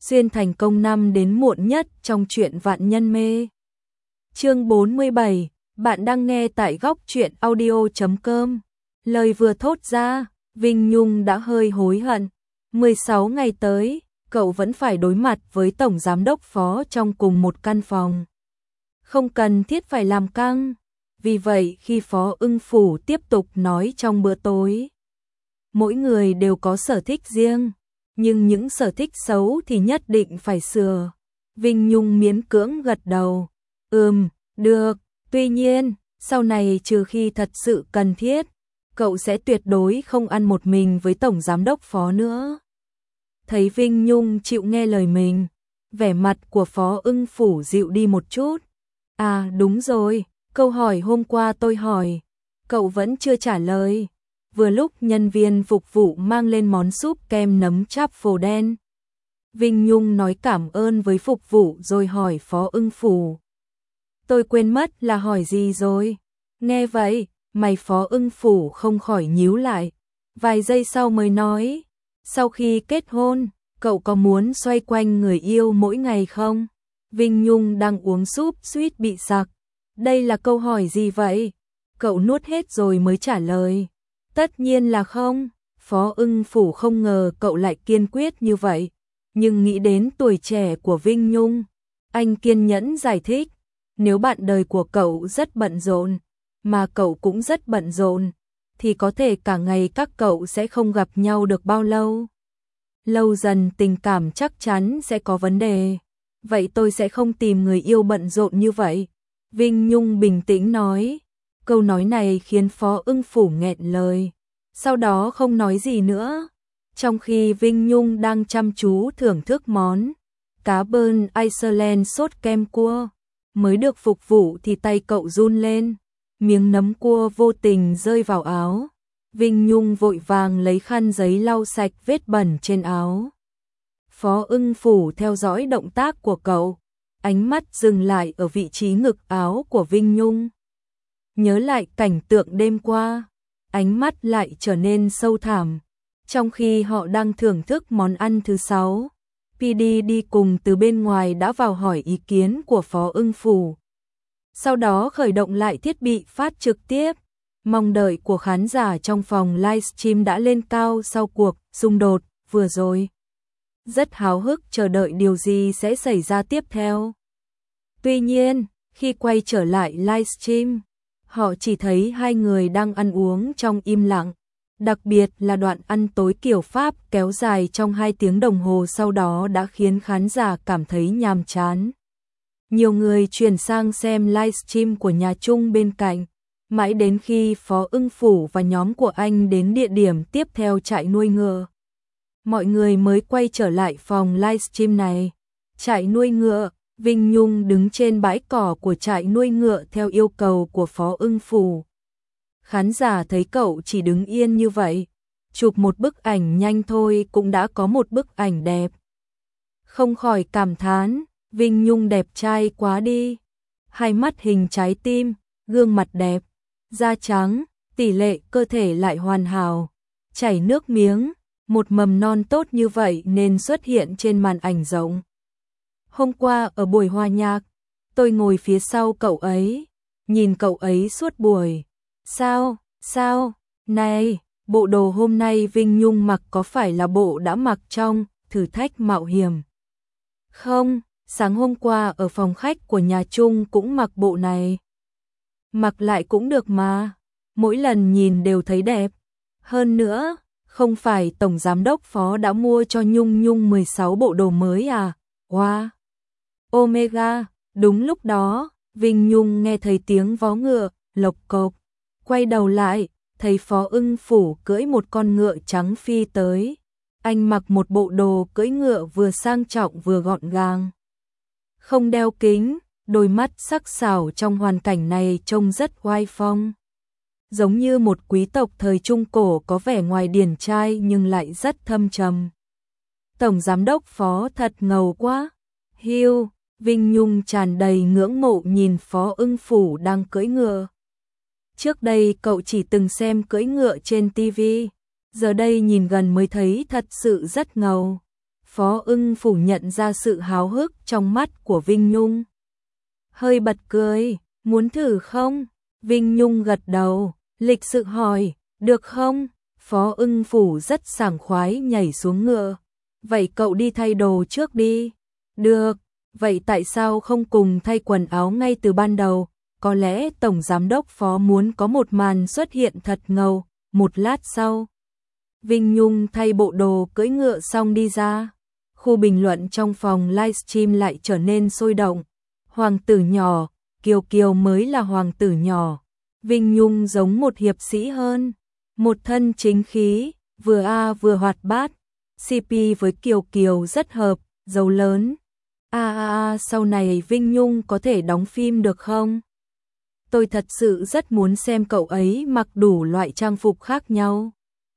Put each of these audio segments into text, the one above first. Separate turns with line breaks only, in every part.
xuyên thành công năm đến muộn nhất trong truyện Vạn Nhân Mê. Chương 47, bạn đang nghe tại góc truyện audio.com. Lời vừa thốt ra, Vinh Nhung đã hơi hối hận. 16 ngày tới, cậu vẫn phải đối mặt với tổng giám đốc Phó trong cùng một căn phòng. Không cần thiết phải làm căng. Vì vậy khi Phó Ưng Phủ tiếp tục nói trong bữa tối, mỗi người đều có sở thích riêng, nhưng những sở thích xấu thì nhất định phải sửa. Vinh Nhung miễn cưỡng gật đầu. Được, tuy nhiên, sau này trừ khi thật sự cần thiết, cậu sẽ tuyệt đối không ăn một mình với tổng giám đốc Phó nữa. Thấy Vinh Nhung chịu nghe lời mình, vẻ mặt của Phó Ưng Phủ dịu đi một chút. À đúng rồi, câu hỏi hôm qua tôi hỏi, cậu vẫn chưa trả lời. Vừa lúc nhân viên phục vụ mang lên món súp kem nấm cháp phồ đen. Vinh Nhung nói cảm ơn với phục vụ rồi hỏi Phó Ưng Phủ. Tôi quên mất là hỏi gì rồi. Nghe vậy, mày Phó Ưng Phủ không khỏi nhíu lại. Vài giây sau mới nói, sau khi kết hôn, cậu có muốn xoay quanh người yêu mỗi ngày không? Vinh Nhung đang uống súp suýt bị sặc. Đây là câu hỏi gì vậy? Cậu nuốt hết rồi mới trả lời. Tất nhiên là không. Phó Ưng Phủ không ngờ cậu lại kiên quyết như vậy. Nhưng nghĩ đến tuổi trẻ của Vinh Nhung, anh kiên nhẫn giải thích. Nếu bạn đời của cậu rất bận rộn, mà cậu cũng rất bận rộn, thì có thể cả ngày các cậu sẽ không gặp nhau được bao lâu. Lâu dần tình cảm chắc chắn sẽ có vấn đề. Vậy tôi sẽ không tìm người yêu bận rộn như vậy. Vinh Nhung bình tĩnh nói. Câu nói này khiến Phó Ưng Phủ nghẹn lời. Sau đó không nói gì nữa. Trong khi Vinh Nhung đang chăm chú thưởng thức món cá bơn Iceland sốt kem cua mới được phục vụ thì tay cậu run lên. Miếng nấm cua vô tình rơi vào áo. Vinh Nhung vội vàng lấy khăn giấy lau sạch vết bẩn trên áo. Phó Ưng Phủ theo dõi động tác của cậu, ánh mắt dừng lại ở vị trí ngực áo của Vinh Nhung. Nhớ lại cảnh tượng đêm qua, ánh mắt lại trở nên sâu thẳm. Trong khi họ đang thưởng thức món ăn thứ 6, PD đi cùng từ bên ngoài đã vào hỏi ý kiến của Phó Ưng Phủ. Sau đó khởi động lại thiết bị phát trực tiếp. Mong đợi của khán giả trong phòng livestream đã lên cao sau cuộc xung đột vừa rồi. Rất háo hức chờ đợi điều gì sẽ xảy ra tiếp theo. Tuy nhiên, khi quay trở lại livestream, họ chỉ thấy hai người đang ăn uống trong im lặng. Đặc biệt là đoạn ăn tối kiểu Pháp kéo dài trong 2 tiếng đồng hồ sau đó đã khiến khán giả cảm thấy nhàm chán. Nhiều người chuyển sang xem livestream của nhà Trung bên cạnh, mãi đến khi Phó Ưng Phủ và nhóm của anh đến địa điểm tiếp theo trại nuôi ngựa. Mọi người mới quay trở lại phòng livestream này. Trại nuôi ngựa, Vinh Nhung đứng trên bãi cỏ của trại nuôi ngựa theo yêu cầu của Phó Ưng Phủ. Khán giả thấy cậu chỉ đứng yên như vậy, chụp một bức ảnh nhanh thôi cũng đã có một bức ảnh đẹp. Không khỏi cảm thán, Vinh Nhung đẹp trai quá đi. Hai mắt hình trái tim, gương mặt đẹp, da trắng, tỷ lệ cơ thể lại hoàn hảo. Chảy nước miếng, một mầm non tốt như vậy nên xuất hiện trên màn ảnh rộng. Hôm qua ở buổi hòa nhạc, tôi ngồi phía sau cậu ấy, nhìn cậu ấy suốt buổi. Sao, này, bộ đồ hôm nay Vinh Nhung mặc có phải là bộ đã mặc trong thử thách mạo hiểm? Không, sáng hôm qua ở phòng khách của nhà Trung cũng mặc bộ này. Mặc lại cũng được mà, mỗi lần nhìn đều thấy đẹp. Hơn nữa, không phải Tổng Giám đốc Phó đã mua cho Nhung 16 bộ đồ mới à? Wow! Omega, đúng lúc đó, Vinh Nhung nghe thấy tiếng vó ngựa, lộc cộc. Quay đầu lại, thấy Phó Ưng Phủ cưỡi một con ngựa trắng phi tới. Anh mặc một bộ đồ cưỡi ngựa vừa sang trọng vừa gọn gàng. Không đeo kính, đôi mắt sắc sảo trong hoàn cảnh này trông rất oai phong. Giống như một quý tộc thời Trung Cổ có vẻ ngoài điển trai nhưng lại rất thâm trầm. Tổng Giám đốc Phó thật ngầu quá. Hiu, Vinh Nhung tràn đầy ngưỡng mộ nhìn Phó Ưng Phủ đang cưỡi ngựa. Trước đây cậu chỉ từng xem cưỡi ngựa trên TV, giờ đây nhìn gần mới thấy thật sự rất ngầu. Phó Ưng Phủ nhận ra sự háo hức trong mắt của Vinh Nhung. Hơi bật cười, muốn thử không? Vinh Nhung gật đầu, lịch sự hỏi, được không? Phó Ưng Phủ rất sảng khoái nhảy xuống ngựa. Vậy cậu đi thay đồ trước đi. Được, vậy tại sao không cùng thay quần áo ngay từ ban đầu? Có lẽ Tổng Giám đốc Phó muốn có một màn xuất hiện thật ngầu. Một lát sau, Vinh Nhung thay bộ đồ cưỡi ngựa xong đi ra. Khu bình luận trong phòng livestream lại trở nên sôi động. Hoàng tử nhỏ, Kiều Kiều mới là hoàng tử nhỏ. Vinh Nhung giống một hiệp sĩ hơn. Một thân chính khí, vừa vừa hoạt bát. CP với Kiều Kiều rất hợp, dấu lớn. Sau này Vinh Nhung có thể đóng phim được không? Tôi thật sự rất muốn xem cậu ấy mặc đủ loại trang phục khác nhau.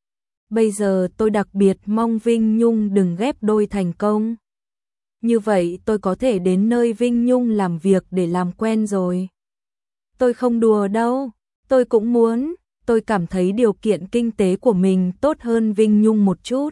Bây giờ tôi đặc biệt mong Vinh Nhung đừng ghép đôi thành công. Như vậy tôi có thể đến nơi Vinh Nhung làm việc để làm quen rồi. Tôi không đùa đâu, tôi cũng muốn, tôi cảm thấy điều kiện kinh tế của mình tốt hơn Vinh Nhung một chút.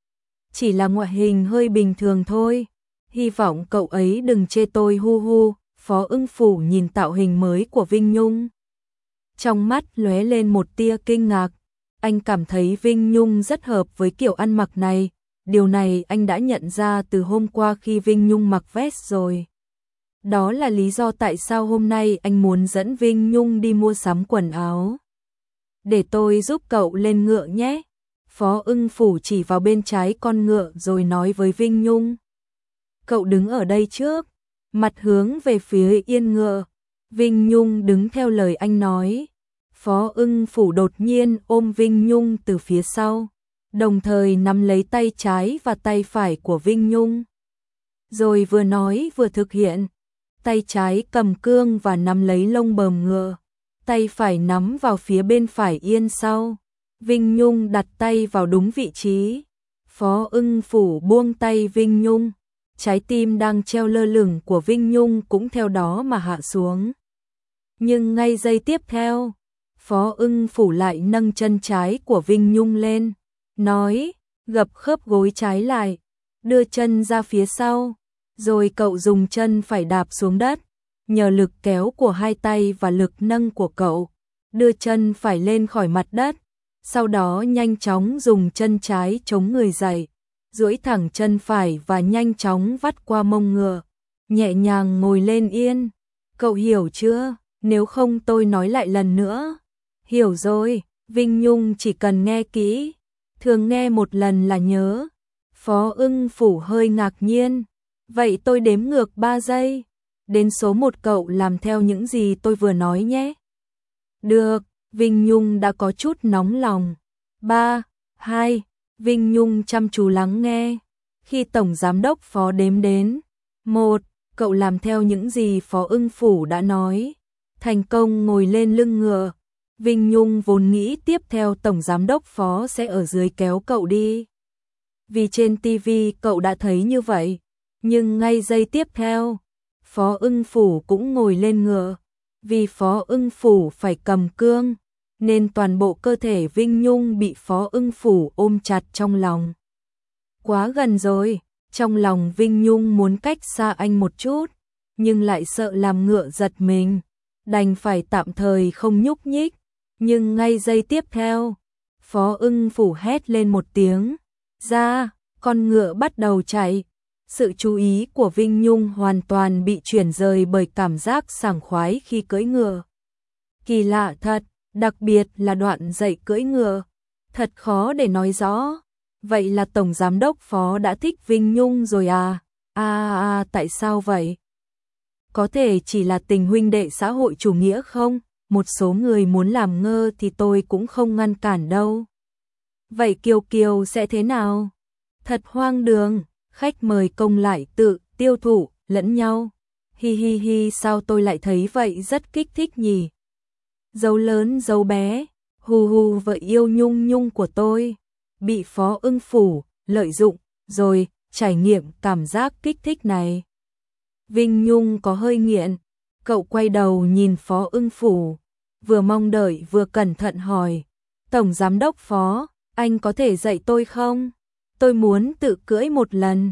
Chỉ là ngoại hình hơi bình thường thôi, hy vọng cậu ấy đừng chê tôi hu hu. Phó Ưng Phủ nhìn tạo hình mới của Vinh Nhung. Trong mắt lóe lên một tia kinh ngạc, anh cảm thấy Vinh Nhung rất hợp với kiểu ăn mặc này. Điều này anh đã nhận ra từ hôm qua khi Vinh Nhung mặc vest rồi. Đó là lý do tại sao hôm nay anh muốn dẫn Vinh Nhung đi mua sắm quần áo. Để tôi giúp cậu lên ngựa nhé. Phó Ưng Phủ chỉ vào bên trái con ngựa rồi nói với Vinh Nhung. Cậu đứng ở đây trước, mặt hướng về phía yên ngựa. Vinh Nhung đứng theo lời anh nói. Phó Ưng Phủ đột nhiên ôm Vinh Nhung từ phía sau, đồng thời nắm lấy tay trái và tay phải của Vinh Nhung. Rồi vừa nói vừa thực hiện. Tay trái cầm cương và nắm lấy lông bờm ngựa, tay phải nắm vào phía bên phải yên sau. Vinh Nhung đặt tay vào đúng vị trí. Phó Ưng Phủ buông tay Vinh Nhung. Trái tim đang treo lơ lửng của Vinh Nhung cũng theo đó mà hạ xuống. Nhưng ngay giây tiếp theo, Phó Ưng Phủ lại nâng chân trái của Vinh Nhung lên, nói, gập khớp gối trái lại, đưa chân ra phía sau, rồi cậu dùng chân phải đạp xuống đất, nhờ lực kéo của hai tay và lực nâng của cậu, đưa chân phải lên khỏi mặt đất, sau đó nhanh chóng dùng chân trái chống người dậy, duỗi thẳng chân phải và nhanh chóng vắt qua mông ngựa, nhẹ nhàng ngồi lên yên. Cậu hiểu chưa? Nếu không tôi nói lại lần nữa. Hiểu rồi, Vinh Nhung chỉ cần nghe kỹ, thường nghe một lần là nhớ. Phó Ưng Phủ hơi ngạc nhiên. Vậy tôi đếm ngược 3 giây. Đến số 1 cậu làm theo những gì tôi vừa nói nhé. Được, Vinh Nhung đã có chút nóng lòng. 3, 2, Vinh Nhung chăm chú lắng nghe. Khi Tổng Giám đốc Phó đếm đến 1, cậu làm theo những gì Phó Ưng Phủ đã nói. Thành công ngồi lên lưng ngựa. Vinh Nhung vốn nghĩ tiếp theo Tổng Giám đốc Phó sẽ ở dưới kéo cậu đi. Vì trên TV cậu đã thấy như vậy. Nhưng ngay giây tiếp theo, Phó Ưng Phủ cũng ngồi lên ngựa. Vì Phó Ưng Phủ phải cầm cương, nên toàn bộ cơ thể Vinh Nhung bị Phó Ưng Phủ ôm chặt trong lòng. Quá gần rồi, trong lòng Vinh Nhung muốn cách xa anh một chút, nhưng lại sợ làm ngựa giật mình, đành phải tạm thời không nhúc nhích. Nhưng ngay giây tiếp theo, Phó Ưng Phủ hét lên một tiếng, ra, con ngựa bắt đầu chạy. Sự chú ý của Vinh Nhung hoàn toàn bị chuyển rời bởi cảm giác sảng khoái khi cưỡi ngựa. Kỳ lạ thật, đặc biệt là đoạn dạy cưỡi ngựa, thật khó để nói rõ. Vậy là Tổng Giám đốc Phó đã thích Vinh Nhung rồi à? Tại sao vậy? Có thể chỉ là tình huynh đệ xã hội chủ nghĩa không? Một số người muốn làm ngơ thì tôi cũng không ngăn cản đâu. Vậy Kiều Kiều sẽ thế nào? Thật hoang đường, khách mời công lại tự tiêu thụ lẫn nhau. Hi, sao tôi lại thấy vậy rất kích thích nhỉ? Dấu lớn dấu bé, hù vợ yêu Nhung Nhung của tôi, bị Phó Ưng Phủ lợi dụng, rồi trải nghiệm cảm giác kích thích này. Vinh Nhung có hơi nghiện, cậu quay đầu nhìn Phó Ưng Phủ, vừa mong đợi vừa cẩn thận hỏi, Tổng Giám đốc Phó, anh có thể dạy tôi không? Tôi muốn tự cưỡi một lần.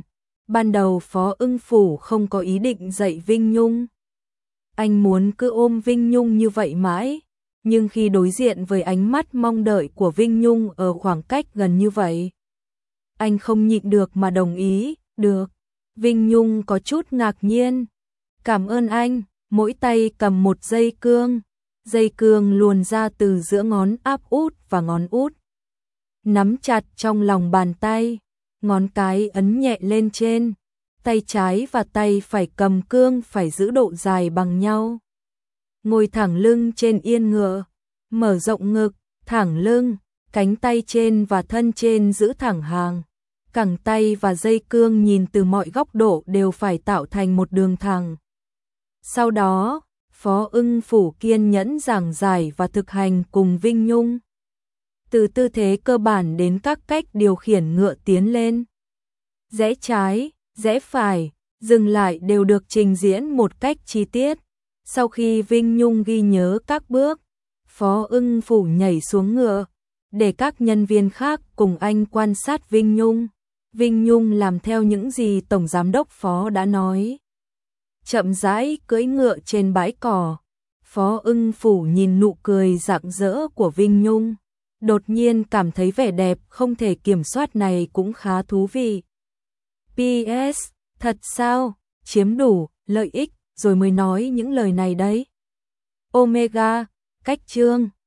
Ban đầu Phó Ưng Phủ không có ý định dạy Vinh Nhung. Anh muốn cứ ôm Vinh Nhung như vậy mãi, nhưng khi đối diện với ánh mắt mong đợi của Vinh Nhung ở khoảng cách gần như vậy, anh không nhịn được mà đồng ý, được. Vinh Nhung có chút ngạc nhiên. Cảm ơn anh, mỗi tay cầm một dây cương luồn ra từ giữa ngón áp út và ngón út. Nắm chặt trong lòng bàn tay, ngón cái ấn nhẹ lên trên, tay trái và tay phải cầm cương phải giữ độ dài bằng nhau. Ngồi thẳng lưng trên yên ngựa, mở rộng ngực, thẳng lưng, cánh tay trên và thân trên giữ thẳng hàng. Cẳng tay và dây cương nhìn từ mọi góc độ đều phải tạo thành một đường thẳng. Sau đó, Phó Ưng Phủ kiên nhẫn giảng giải và thực hành cùng Vinh Nhung. Từ tư thế cơ bản đến các cách điều khiển ngựa tiến lên. Rẽ trái, rẽ phải, dừng lại đều được trình diễn một cách chi tiết. Sau khi Vinh Nhung ghi nhớ các bước, Phó Ưng Phủ nhảy xuống ngựa, để các nhân viên khác cùng anh quan sát Vinh Nhung. Vinh Nhung làm theo những gì Tổng Giám đốc Phó đã nói. Chậm rãi cưỡi ngựa trên bãi cỏ. Phó Ưng Phủ nhìn nụ cười rạng rỡ của Vinh Nhung, đột nhiên cảm thấy vẻ đẹp không thể kiểm soát này cũng khá thú vị. PS, thật sao, chiếm đủ lợi ích rồi mới nói những lời này đấy. Omega, cách chương